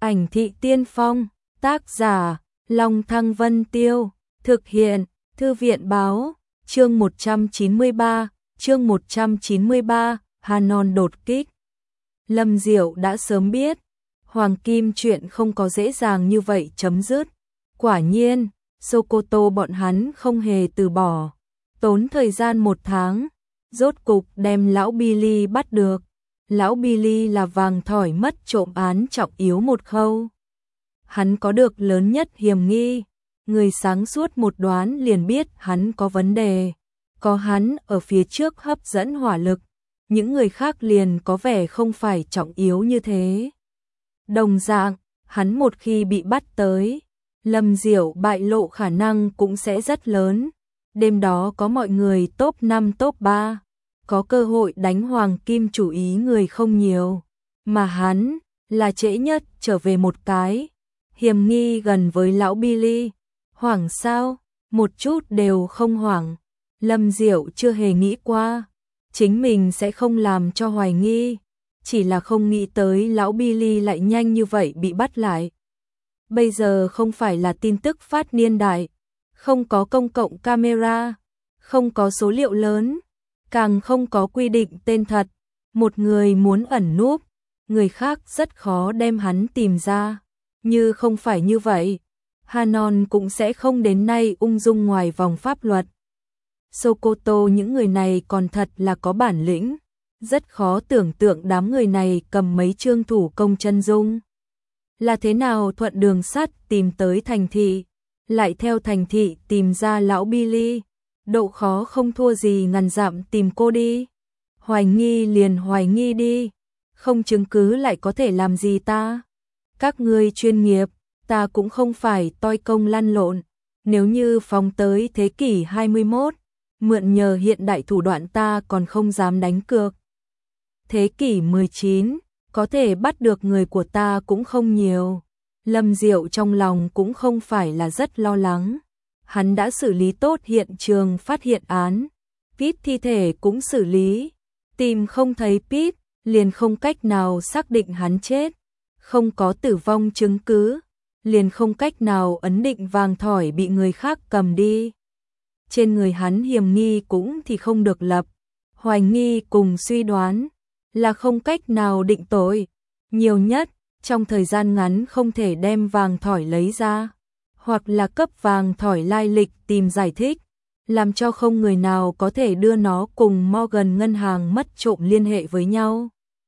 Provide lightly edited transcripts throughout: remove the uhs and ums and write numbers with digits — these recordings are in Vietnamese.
Ảnh thị tiên phong, tác giả, Long Thăng Vân Tiêu, thực hiện, Thư viện báo, chương 193, Hanon đột kích. Lâm Diệu đã sớm biết, Hoàng Kim chuyện không có dễ dàng như vậy chấm dứt. Quả nhiên, Sokoto bọn hắn không hề từ bỏ. Tốn thời gian 1 tháng, rốt cục đem lão Billy bắt được. Lão Billy là vàng thỏi mất trộm án trọng yếu một khâu. Hắn có được lớn nhất hiểm nghi. Người sáng suốt một đoán liền biết hắn có vấn đề. Có hắn ở phía trước hấp dẫn hỏa lực. Những người khác liền có vẻ không phải trọng yếu như thế. Đồng dạng, hắn một khi bị bắt tới, Lâm Diệu bại lộ khả năng cũng sẽ rất lớn. Đêm đó có mọi người top 5 top 3. Có cơ hội đánh Hoàng Kim chủ ý người không nhiều. Mà hắn là trễ nhất trở về một cái. Hiểm nghi gần với lão Billy. Hoảng sao? Một chút đều không hoảng. Lâm Diệu chưa hề nghĩ qua. Chính mình sẽ không làm cho hoài nghi. Chỉ là không nghĩ tới lão Billy lại nhanh như vậy bị bắt lại. Bây giờ không phải là tin tức phát niên đại. Không có công cộng camera. Không có số liệu lớn. Càng không có quy định tên thật. Một người muốn ẩn núp, người khác rất khó đem hắn tìm ra. Như không phải như vậy, Hanon cũng sẽ không đến nay ung dung ngoài vòng pháp luật. Sokoto những người này còn thật là có bản lĩnh. Rất khó tưởng tượng đám người này cầm mấy chương thủ công chân dung. Là thế nào thuận đường sắt tìm tới thành thị, lại theo thành thị tìm ra lão Billy. Độ khó không thua gì ngàn dặm tìm cô đi. Hoài nghi liền hoài nghi đi. Không chứng cứ lại có thể làm gì ta? Các ngươi chuyên nghiệp, ta cũng không phải toi công lăn lộn. Nếu như phóng tới thế kỷ 21, mượn nhờ hiện đại thủ đoạn ta còn không dám đánh cược. Thế kỷ 19, có thể bắt được người của ta cũng không nhiều. Lâm Diệu trong lòng cũng không phải là rất lo lắng. Hắn đã xử lý tốt hiện trường phát hiện án. Pete thi thể cũng xử lý. Tìm không thấy Pete, liền không cách nào xác định hắn chết. Không có tử vong chứng cứ, liền không cách nào ấn định vàng thỏi bị người khác cầm đi. Trên người hắn hiểm nghi cũng thì không được lập. Hoài nghi cùng suy đoán là không cách nào định tội. Nhiều nhất, trong thời gian ngắn không thể đem vàng thỏi lấy ra. Hoặc là cấp vàng thỏi lai lịch tìm giải thích, làm cho không người nào có thể đưa nó cùng Morgan ngân hàng mất trộm liên hệ với nhau.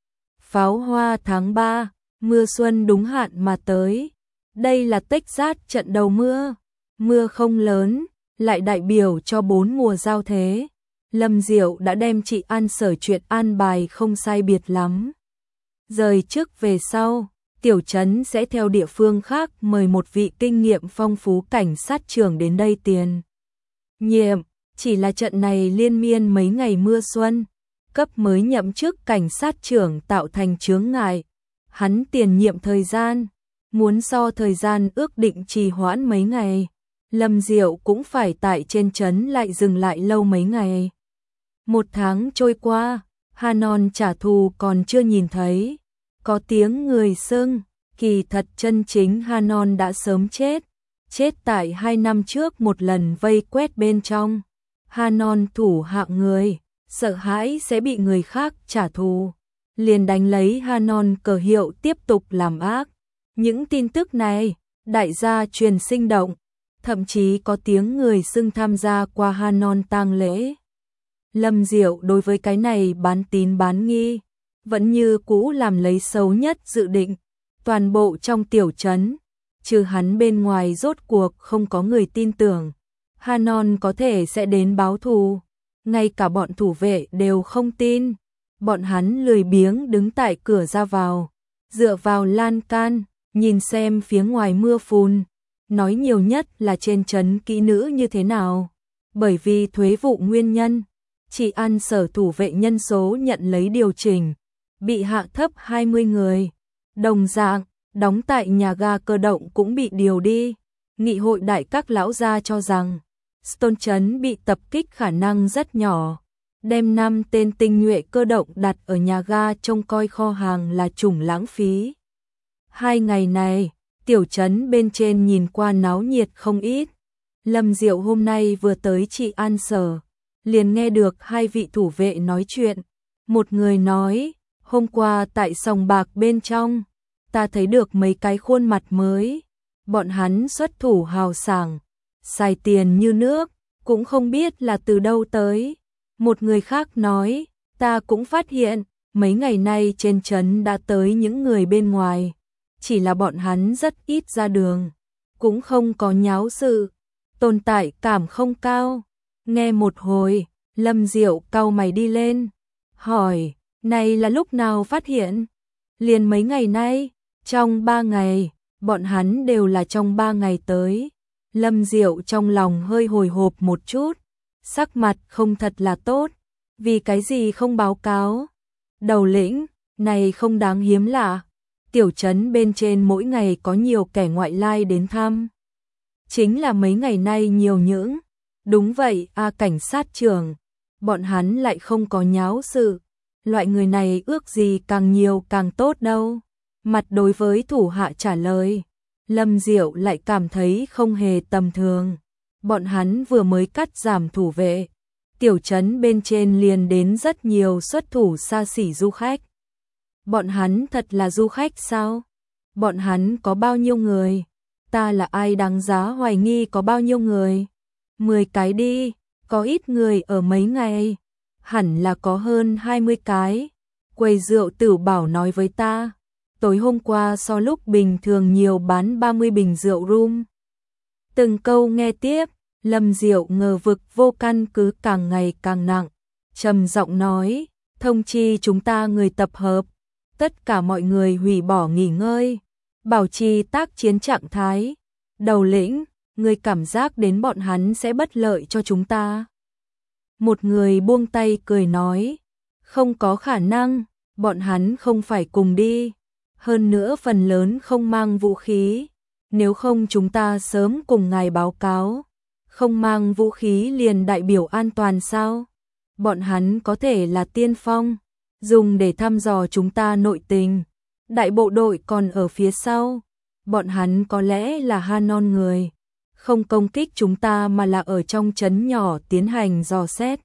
Pháo hoa tháng 3, mưa xuân đúng hạn mà tới. Đây là Texas trận đầu mưa. Mưa không lớn, lại đại biểu cho 4 mùa giao thế. Lâm Diệu đã đem chị An Sở chuyện an bài không sai biệt lắm. Rời trước về sau, tiểu trấn sẽ theo địa phương khác mời một vị kinh nghiệm phong phú cảnh sát trưởng đến đây tiền nhiệm. Chỉ là trận này liên miên mấy ngày mưa xuân, cấp mới nhậm chức cảnh sát trưởng tạo thành chướng ngại. Hắn tiền nhiệm thời gian, muốn so thời gian ước định trì hoãn mấy ngày. Lâm Diệu cũng phải tại trên trấn lại dừng lại lâu mấy ngày. 1 tháng trôi qua, Hanon trả thù còn chưa nhìn thấy. Có tiếng người xưng, kỳ thật chân chính Hanon đã sớm chết. Chết tại 2 năm trước một lần vây quét bên trong. Hanon thủ hạng người, sợ hãi sẽ bị người khác trả thù. Liền đánh lấy Hanon cờ hiệu tiếp tục làm ác. Những tin tức này, đại gia truyền sinh động. Thậm chí có tiếng người xưng tham gia qua Hanon tang lễ. Lâm Diệu đối với cái này bán tín bán nghi. Vẫn như cũ làm lấy xấu nhất dự định. Toàn bộ trong tiểu trấn, trừ hắn bên ngoài rốt cuộc không có người tin tưởng. Hanon có thể sẽ đến báo thù. Ngay cả bọn thủ vệ đều không tin. Bọn hắn lười biếng đứng tại cửa ra vào. Dựa vào lan can, nhìn xem phía ngoài mưa phùn. Nói nhiều nhất là trên trấn kỹ nữ như thế nào. Bởi vì thuế vụ nguyên nhân, chị An Sở thủ vệ nhân số nhận lấy điều chỉnh. Bị hạ thấp 20 người. Đồng dạng, đóng tại nhà ga cơ động cũng bị điều đi. Nghị hội đại các lão gia cho rằng, Stone trấn bị tập kích khả năng rất nhỏ. Đem 5 tên tinh nhuệ cơ động đặt ở nhà ga trông coi kho hàng là chủng lãng phí. 2 ngày này, tiểu trấn bên trên nhìn qua náo nhiệt không ít. Lâm Diệu hôm nay vừa tới Trị An Sở, liền nghe được 2 vị thủ vệ nói chuyện. Một người nói, hôm qua tại sòng bạc bên trong, ta thấy được mấy cái khuôn mặt mới. Bọn hắn xuất thủ hào sảng, xài tiền như nước, cũng không biết là từ đâu tới. Một người khác nói, ta cũng phát hiện, mấy ngày nay trên trấn đã tới những người bên ngoài. Chỉ là bọn hắn rất ít ra đường, cũng không có nháo sự, tồn tại cảm không cao. Nghe một hồi, Lâm Diệu cau mày đi lên, hỏi, này là lúc nào phát hiện? Liền mấy ngày nay, trong 3 ngày, bọn hắn đều là trong 3 ngày tới. Lâm Diệu trong lòng hơi hồi hộp một chút, sắc mặt không thật là tốt, vì cái gì không báo cáo? Đầu lĩnh, này không đáng hiếm lạ, tiểu trấn bên trên mỗi ngày có nhiều kẻ ngoại lai đến thăm. Chính là mấy ngày nay nhiều những. Đúng vậy, cảnh sát trưởng, bọn hắn lại không có nháo sự. Loại người này ước gì càng nhiều càng tốt đâu. Mặt đối với thủ hạ trả lời, Lâm Diệu lại cảm thấy không hề tầm thường. Bọn hắn vừa mới cắt giảm thủ vệ, tiểu trấn bên trên liền đến rất nhiều xuất thủ xa xỉ du khách. Bọn hắn thật là du khách sao? Bọn hắn có bao nhiêu người? Ta là ai đáng giá hoài nghi có bao nhiêu người? 10 cái đi, có ít người ở mấy ngày, hẳn là có hơn 20 cái. Quầy rượu Tử Bảo nói với ta, tối hôm qua so lúc bình thường nhiều bán 30 bình rượu rum. Từng câu nghe tiếp, Lâm Diệu ngờ vực vô căn cứ càng ngày càng nặng, trầm giọng nói, thông chi chúng ta người tập hợp, tất cả mọi người hủy bỏ nghỉ ngơi, bảo trì tác chiến trạng thái. Đầu lĩnh, người cảm giác đến bọn hắn sẽ bất lợi cho chúng ta. Một người buông tay cười nói, không có khả năng, bọn hắn không phải cùng đi. Hơn nữa phần lớn không mang vũ khí, nếu không chúng ta sớm cùng ngài báo cáo. Không mang vũ khí liền đại biểu an toàn sao? Bọn hắn có thể là tiên phong, dùng để thăm dò chúng ta nội tình. Đại bộ đội còn ở phía sau, bọn hắn có lẽ là Hanon người, không công kích chúng ta mà là ở trong trấn nhỏ tiến hành dò xét.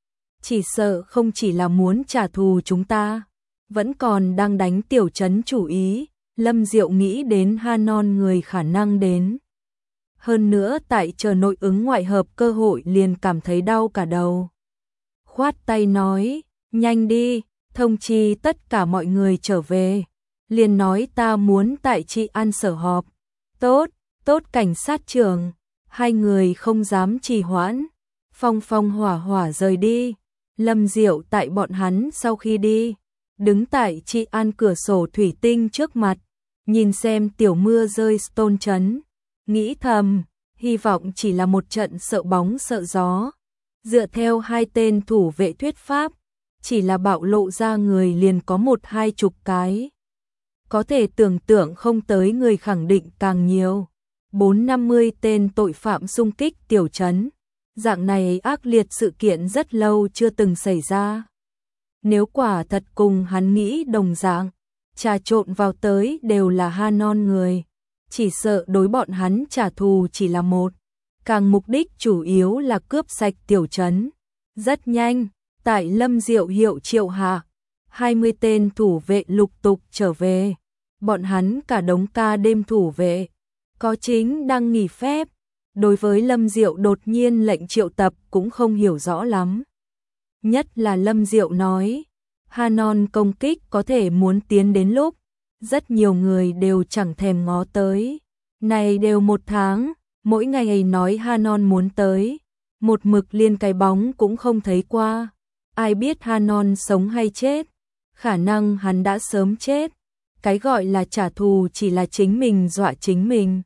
Chỉ sợ không chỉ là muốn trả thù chúng ta, vẫn còn đang đánh tiểu trấn chủ ý. Lâm Diệu nghĩ đến Hanon người khả năng đến. Hơn nữa tại chờ nội ứng ngoại hợp cơ hội liền cảm thấy đau cả đầu. Khoát tay nói, nhanh đi, thông chi tất cả mọi người trở về. Liền nói ta muốn tại Trị An Sở họp. Tốt, tốt cảnh sát trưởng. 2 người không dám trì hoãn. Phong phong hỏa hỏa rời đi. Lâm Diệu tại bọn hắn sau khi đi, đứng tại Trị An cửa sổ thủy tinh trước mặt, nhìn xem tiểu mưa rơi Stone trấn, nghĩ thầm, hy vọng chỉ là một trận sợ bóng sợ gió. Dựa theo 2 tên thủ vệ thuyết pháp, chỉ là bạo lộ ra người liền có 1-20 cái. Có thể tưởng tượng không tới người khẳng định càng nhiều. 40-50 tên tội phạm xung kích tiểu trấn. Dạng này ác liệt sự kiện rất lâu chưa từng xảy ra. Nếu quả thật cùng hắn nghĩ đồng dạng, trà trộn vào tới đều là Hanon người, chỉ sợ đối bọn hắn trả thù chỉ là một, càng mục đích chủ yếu là cướp sạch tiểu trấn. Rất nhanh, tại Lâm Diệu hiệu triệu hạ, 20 tên thủ vệ lục tục trở về. Bọn hắn cả đống ca đêm thủ vệ, có chính đang nghỉ phép. Đối với Lâm Diệu đột nhiên lệnh triệu tập cũng không hiểu rõ lắm. Nhất là Lâm Diệu nói, Hanon công kích có thể muốn tiến đến lúc, rất nhiều người đều chẳng thèm ngó tới. Này đều 1 tháng, mỗi ngày nói Hanon muốn tới, một mực liên cái bóng cũng không thấy qua. Ai biết Hanon sống hay chết, khả năng hắn đã sớm chết. Cái gọi là trả thù chỉ là chính mình dọa chính mình.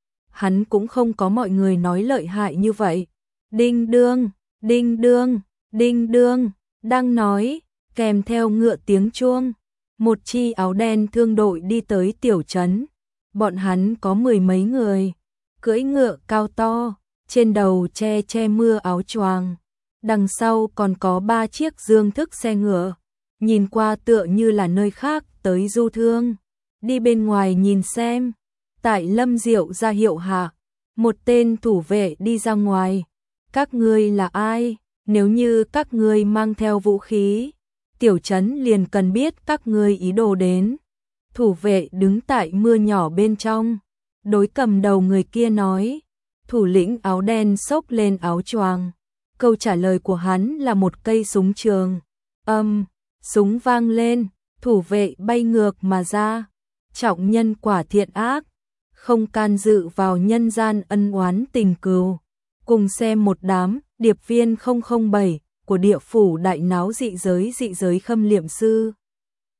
Hắn cũng không có mọi người nói lợi hại như vậy. Đinh đương, đinh đương, đinh đương, đang nói, kèm theo ngựa tiếng chuông. Một chi áo đen thương đội đi tới tiểu trấn. Bọn hắn có 10 mấy người, cưỡi ngựa cao to, trên đầu che mưa áo choàng. Đằng sau còn có 3 chiếc dương thức xe ngựa, nhìn qua tựa như là nơi khác tới du thương. đi bên ngoài nhìn xem. Tại Lâm Diệu ra hiệu hạ, một tên thủ vệ đi ra ngoài. Các ngươi là ai? Nếu như các ngươi mang theo vũ khí, tiểu trấn liền cần biết các ngươi ý đồ đến. Thủ vệ đứng tại mưa nhỏ bên trong, đối cầm đầu người kia nói. Thủ lĩnh áo đen xốc lên áo choàng. Câu trả lời của hắn là một cây súng trường. Súng vang lên, thủ vệ bay ngược mà ra. Trọng nhân quả thiện ác, không can dự vào nhân gian ân oán tình cừu. Cùng xem một đám điệp viên 007 của địa phủ đại náo dị giới khâm liệm sư.